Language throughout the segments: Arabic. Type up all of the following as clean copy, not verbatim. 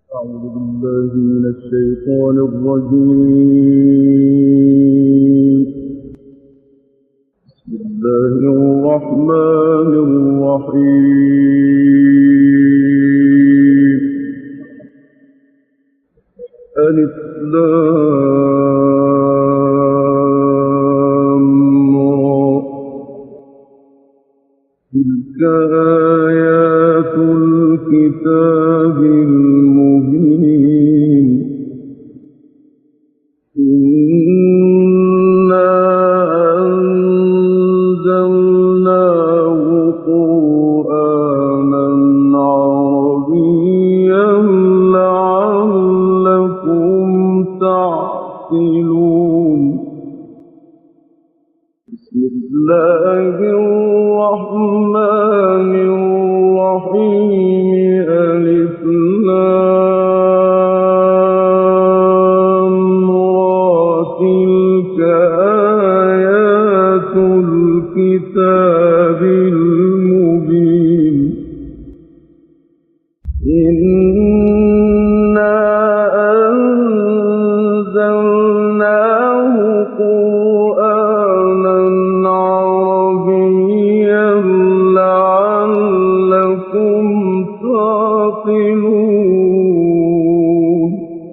أعوذ بالله من الشيطان الرجيم. بسم الله الرحمن الرحيم. ألف لام را. تلك آيات الكتاب المبين. إنا أنزلناه قرآنا عربيا لعلكم تعقلون. بسم الله الرحمن الرحيم. ألف لام را. تلك آيات الكتاب المبين. إنا أنزلناه قرآنا عربيا لعلكم تعقلون.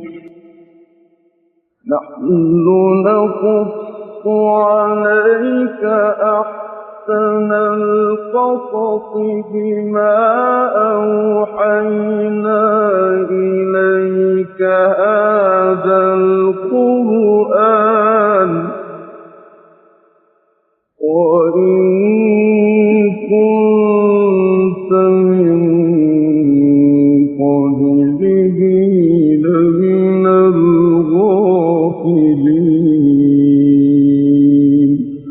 نحن نقص عليك أحسن القصص بما أوحينا إليك هذا القرآن وإن كنت من قبله لمن الغافلين.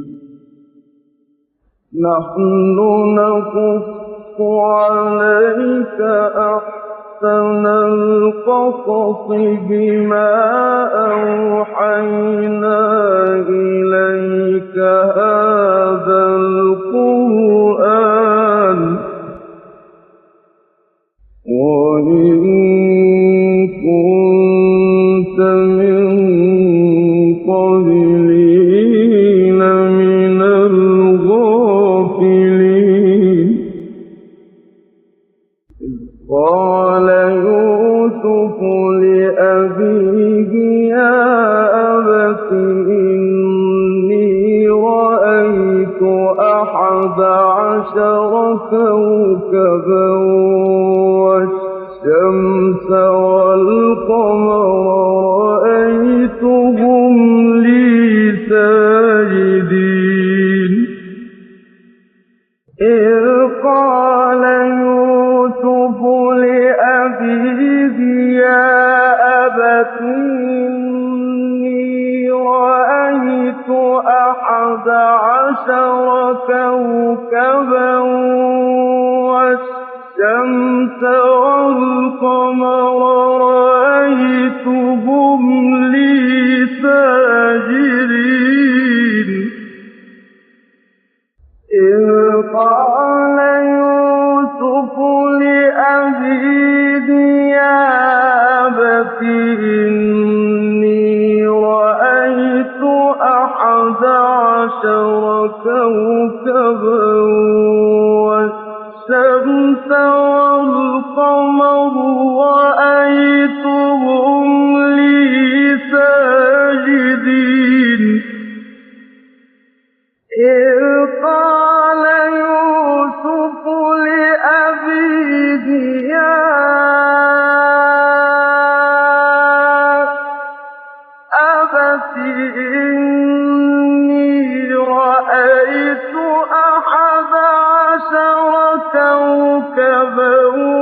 نحن نقص عليك أحسن القصص بما أوحينا إليك هذا القرآن وإن كنت من قبله لمن الغافلين. إذ قال يوسف لأبيه يا أبت إني رأيت 11 كوكبا والشمس والقمر رأيتهم لي ساجدين. إذ قال يوسف لأبيه يا أبت إني رأيت 11 كوكبا والشمس والقمر رأيتهم لي ساجدين. إذ قال يوسف لأبيه يا أبت إني رأيت 11 كوكبا والشمس والقمر رأيتهم لي ساجدين. إذ قال يوسف لأبيه يا أبت إني رأيت 11 كوكبا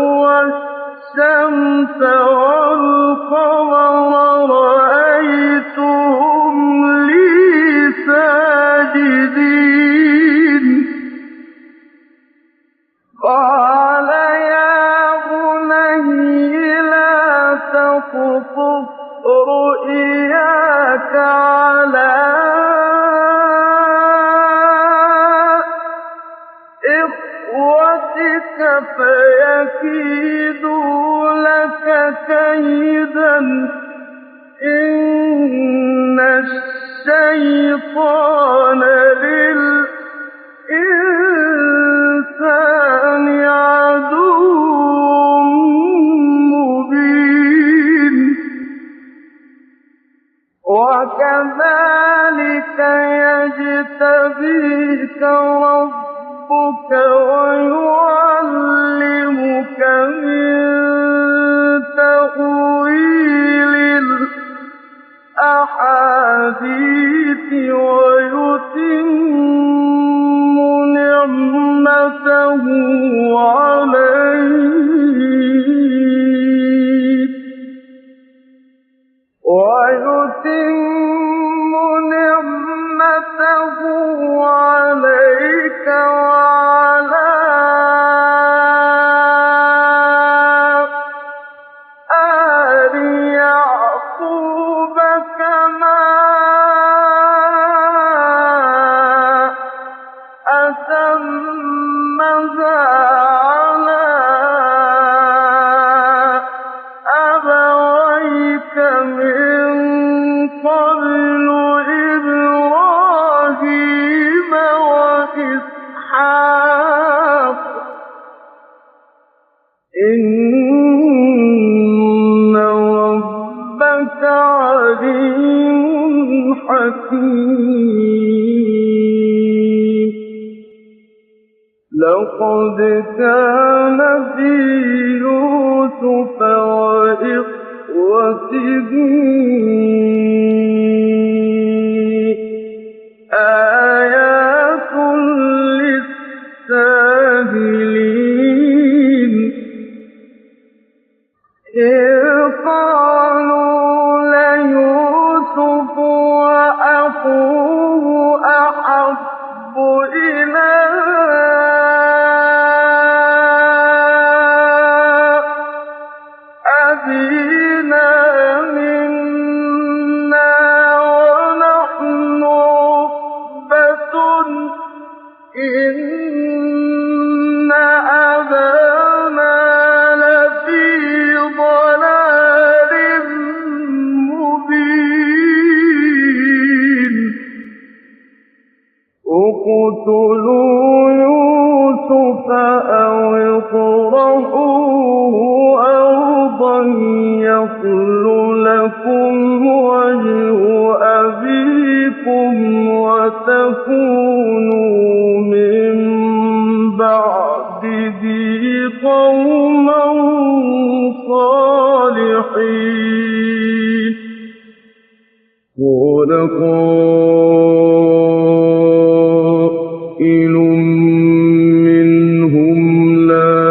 والشمس والقمر رأيتهم لي ساجدين. قال يا بني لا تقصص رؤياك على إخوتك فيكيدوا لك كَيْدًا إِنَّ الشَّيْطَانَ لِلْإِنسَانِ عَدُوٌّ مُّبِينٌ وَكَذَٰلِكَ يَجْتَبِيكَ رَبُّكَ وَيُعَلِّمُكَ مِن تَأْوِيلِ الْأَحَادِيثِ وَيُتِمُّ نِعْمَتَهُ عَلَيْكَ وَعَلَىٰ آلِ يَعْقُوبَ كَمَا أَتَمَّهَا عَلَىٰ أَبَوَيْكَ مِن قَبْلُ إِبْرَاهِيمَ وَإِسْحَاقَ ۚ إِنَّ رَبَّكَ عَلِيمٌ حَكِيمٌ لَقَدْ كَانَ فِي يُوسُفَ وَإِخْوَتِهِ آيَاتٌ لِّلسَّائِلِينَ إِذْ قَالُوا لَيُوسُفُ وَأَخُوهُ أَحَبُّ إِلَىٰ أَبِينَا مِنَّا وَنَحْنُ عُصْبَةٌ إِنَّ أَبَانَا لَفِي ضَلَالٍ مُّبِينٍ اقْتُلُوا يُوسُفَ أَوِ اطْرَحُوهُ أَرْضًا يَخْلُ لَكُمْ وَجْهُ أَبِيكُمْ وَتَكُونُوا مِن بَعْدِهِ قَوْمًا صَالِحِينَ قَالَ قَائِلٌ مِّنْهُمْ لَا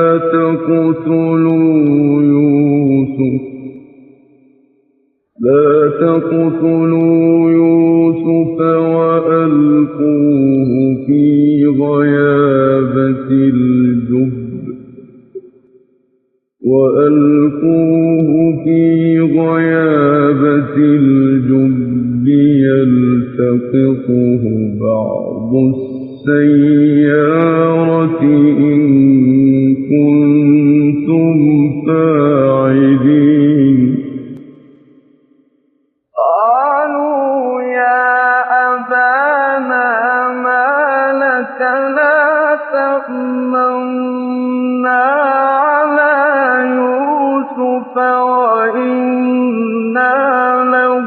تَقْتُلُوا يُوسُفَ وَأَلْقُوهُ فِي غَيَابَتِ الْجُبِّ يَلْتَقِطْهُ بَعْضُ السَّيَّارَةِ إِن كُنتُمْ فَاعِلِينَ قَالُوا يَا أَبَانَا مَا لَكَ لَا تَأْمَنَّا عَلَىٰ يُوسُفَ وَإِنَّا لَهُ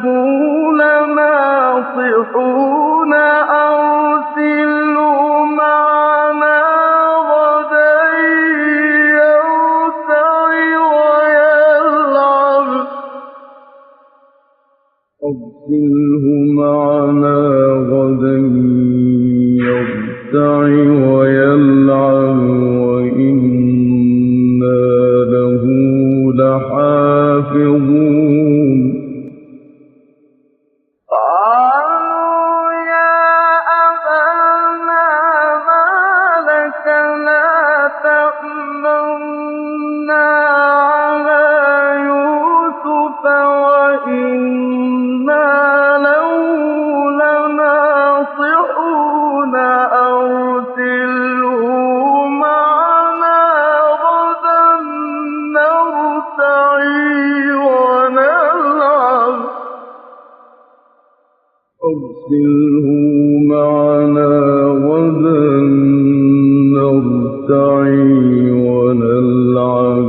لَنَاصِحُونَ أَرْسِلْهُ مَعَنَا غَدًا يَرْتَعِ وَيَلْعَبْ وَإِنَّا لَهُ لَحَافِظُونَ قَالُوا يَا أَبَانَا مَا لَكَ لَا تَأْمَنَّا عَلَىٰ يُوسُفَ وَإِنَّا لَهُ لَنَاصِحُونَ أَرْسِلْهُ مَعَنَا غَدًا نَّرْتَعِ أرسله معنا غدا نرتعي ونلعب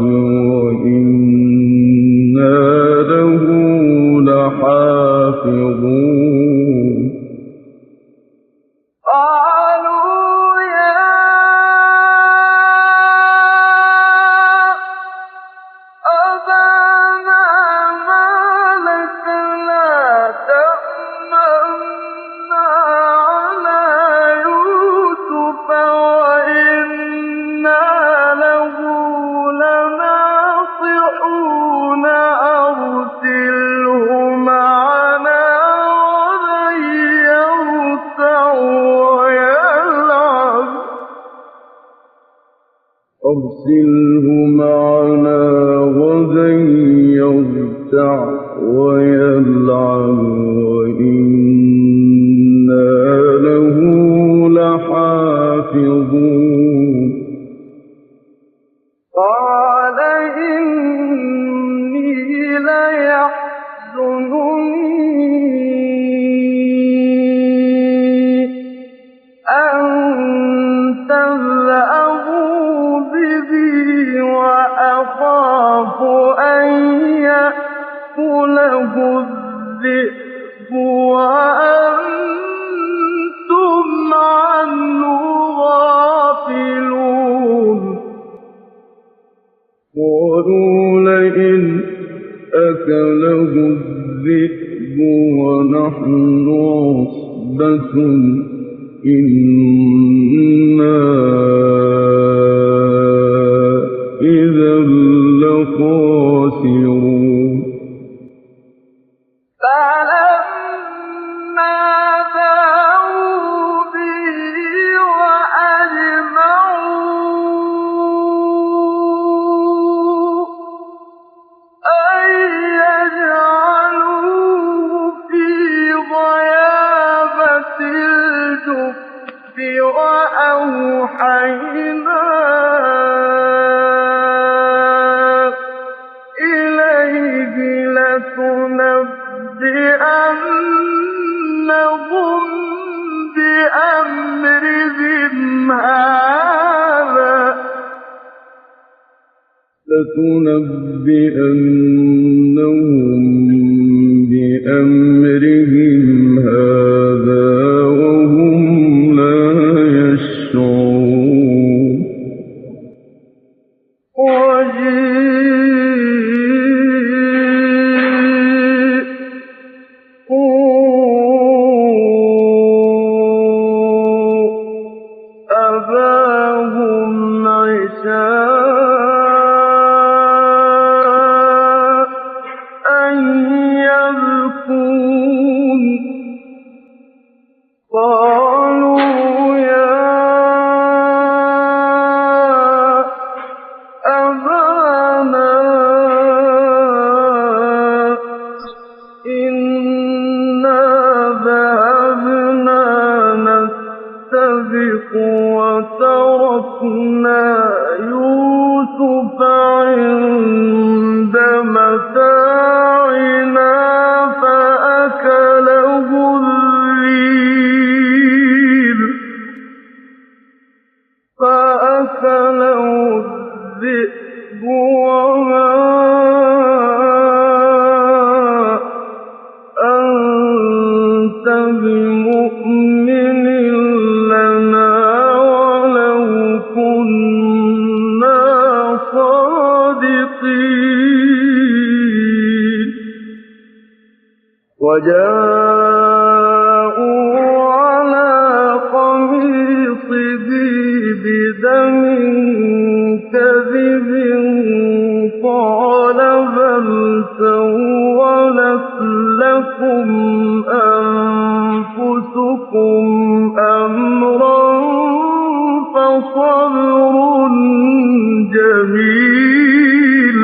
وإنا له لحافظون قالوا يا أبانا ما لك لا تأمنا على يوسف وإنا له لناصحون أرسله معنا غدا يرتع ويلعب أرسله معنا غدا يرتع ويلعب وإنا له لحافظون قال إني ليحزنني أن تذهبوا به وأخاف أن يأكله الذئب وأنتم عنه غافلون قالوا لئن أكله الذئب ونحن عصبة إنا إذا لخاسرون فلما ذاقوا به وأجمعوا أن يجعلوه في غيابة الجب وأوحينا إليه لتنبئنهم بأمرهم هذا وهم لا يشعرون أباهم عشاء أن يبكون قالوا يا أبانا إنا ذهبنا نستبق وتركنا يوسف عند متاعنا فأكله الذئب وما أنت بمؤمن لنا ولو كنا صادقين وجاءوا على قميصه بدم كذب قال بل سولت لكم أنفسكم أمرا فصبر جميل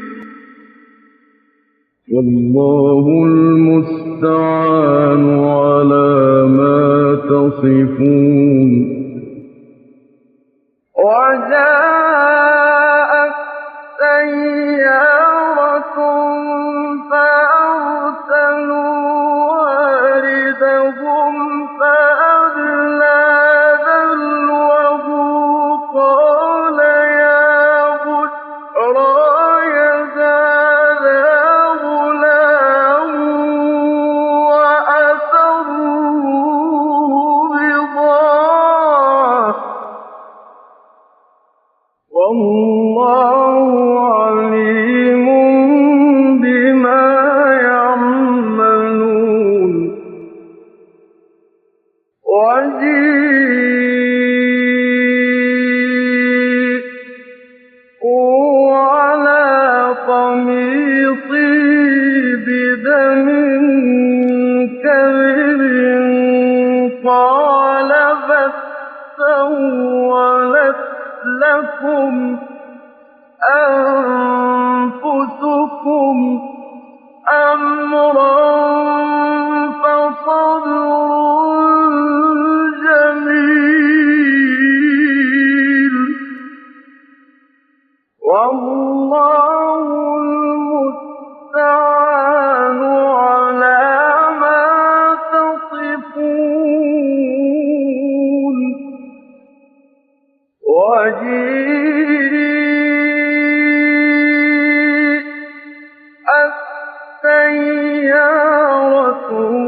والله المستعان على ما تصفون وجاءت سيارة فأرسلوا واردهم أَمْرًا فَصَبْرٌ جَمِيلٌ ۖ وَاللَّهُ الْمُسْتَعَانُ عَلَىٰ مَا تَصِفُونَ وَجِيءَتْ سَيَّارَةٌ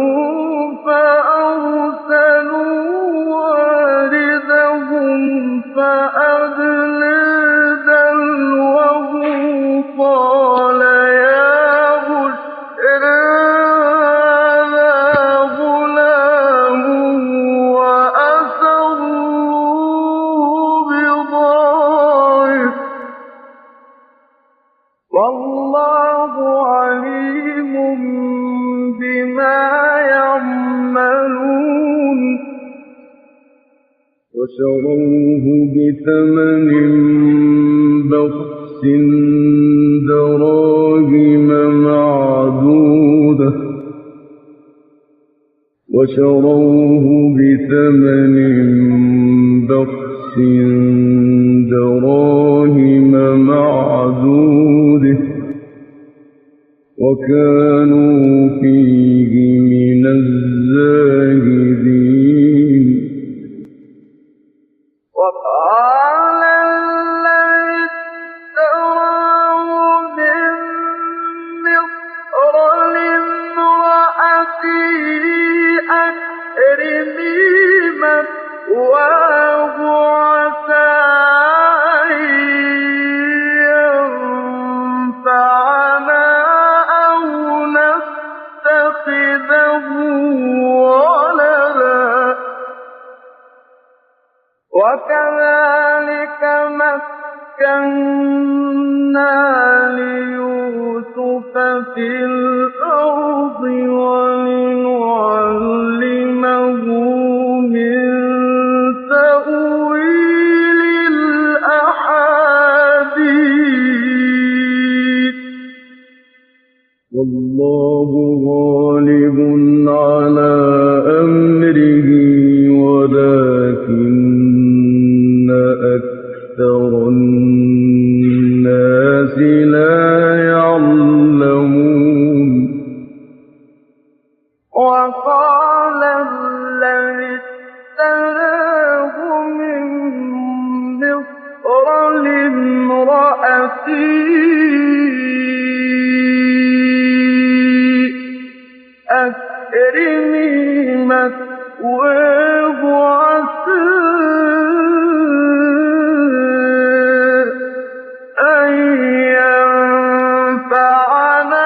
فَأَرْسَلُوا وَارِدَهُمْ فَأَدْلَىٰ دَلْوَهُ قَالَ يَا بُشْرَىٰ هَٰذَا غُلَامٌ وَأَسَرُّوهُ بِضَاعِفَةً ۚ وَاللَّهُ عَلِيمٌ بِمَا يَعْمَلُونَ وَشَرَوْهُ بِثَمَنٍ بَخْسٍ دَرَاهِمَ مَّعْدُودَةٍ وَكَانُوا فِيهِ مِنَ الزَّاهِدِينَ وَقَالَ الَّذِي اشْتَرَاهُ مِن مِّصْرَ لِامْرَأَتِهِ أَكْرِمِي مَثْوَاهُ عَسَىٰ أَن يَنفَعَنَا أَوْ نَتَّخِذَهُ وَلَدًا ۚ وَكَذَٰلِكَ مَكَّنَّا لِيُوسُفَ فِي الْأَرْضِ وَلِنُعَلِّمَهُ مِن تَأْوِيلِ الْأَحَادِيثِ ۚ وَاللَّهُ غَالِبٌ عَلَىٰ أَمْرِهِ وَلَٰكِنَّ أَكْثَرَ النَّاسِ لَا يَعْلَمُونَ وَقَالَ الَّذِي اشْتَرَاهُ مِن مِّصْرَ لِامْرَأَتِهِ أَكْرِمِي مَثْوَاهُ عَسَىٰ أَن يَنفَعَنَا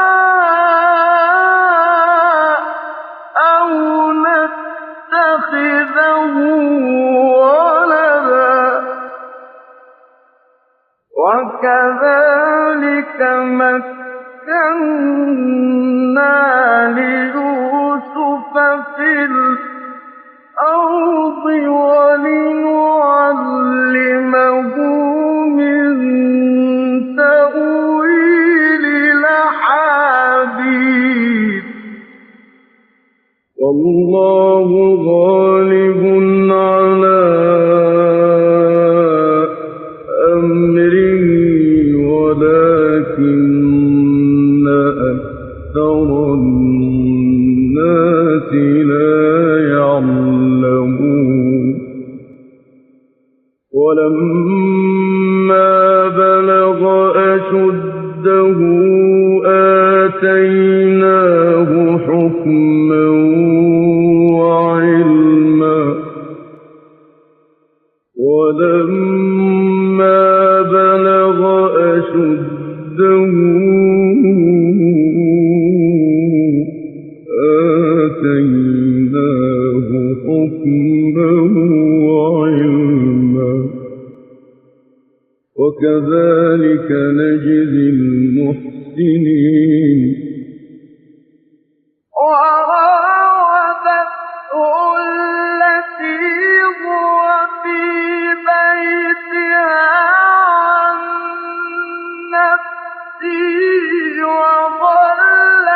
أَوْ نَتَّخِذَهُ وَلَدًا ۚ وَكَذَٰلِكَ مَكَّنَّا لِيُوسُفَ فِي الْأَرْضِ وَلِنُعَلِّمَهُ مِن تَأْوِيلِ الْأَحَادِيثِ ۚ وَاللَّهُ غَالِبٌ عَلَىٰ أَمْرِهِ وَلَٰكِنَّ أَكْثَرَ النَّاسِ لَا يَعْلَمُونَ وَلَمَّا بَلَغَ أَشُدَّهُ آتَيْنَاهُ حُكْمًا وَعِلْمًا ۚ وَلَمَّا بَلَغَ أَشُدَّهُ آتَيْنَاهُ حُكْمًا وَعِلْمًا ۚ وَكَذَٰلِكَ نَجْزِي الْمُحْسِنِينَ وَرَاوَدَتْهُ الَّتِي هُوَ فِي بَيْتِهَا عَن نَّفْسِهِ وَغَلَّقَتِ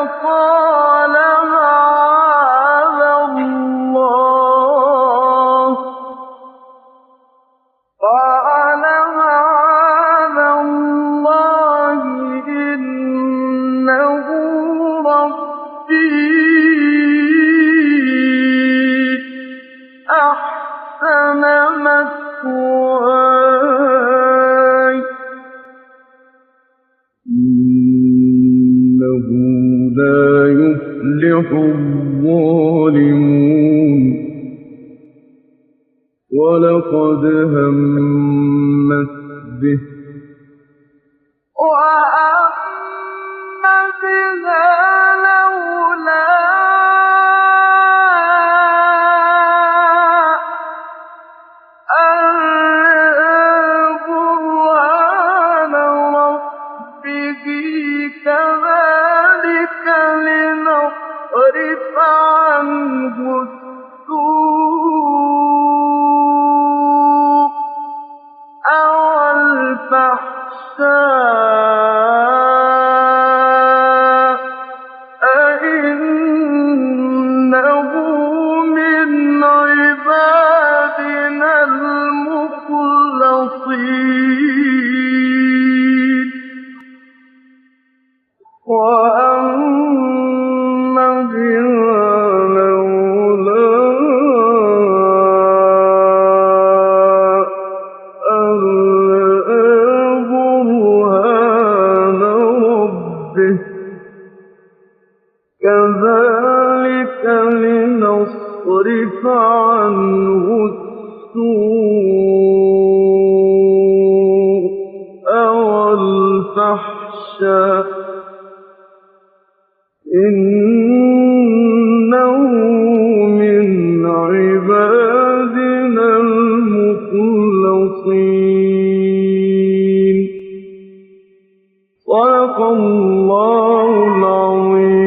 قَالَ مَعَاذَ اللَّهِ إِنَّهُ رَبِّي أَحْسَنَ مَثْوَايَ إِنَّهُ لَا يُفْلِحُ الظَّالِمُونَ وَلَقَدْ هَمَّتْ بِهِ وَهَمَّ بِهَا لَوْلَا أَن رَّأَىٰ بُرْهَانَ رَبِّهِ كَذَٰلِكَ لِنَصْرِفَ عَنْهُ السُّوءَ وَالْفَحْشَاءَ إِنَّهُ مِنْ عِبَادِنَا الْمُخْلَصِينَ وَهَمَّ بِهَا لَوْلَا أَن رَّأَىٰ بُرْهَانَ رَبِّهِ كَذَٰلِكَ لِنَصْرِفَ عَنْهُ السُّوءَ وَالْفَحْشَاءَ إِنَّهُ مِنْ عِبَادِنَا الْمُخْلَصِينَ صدق الله العظيم.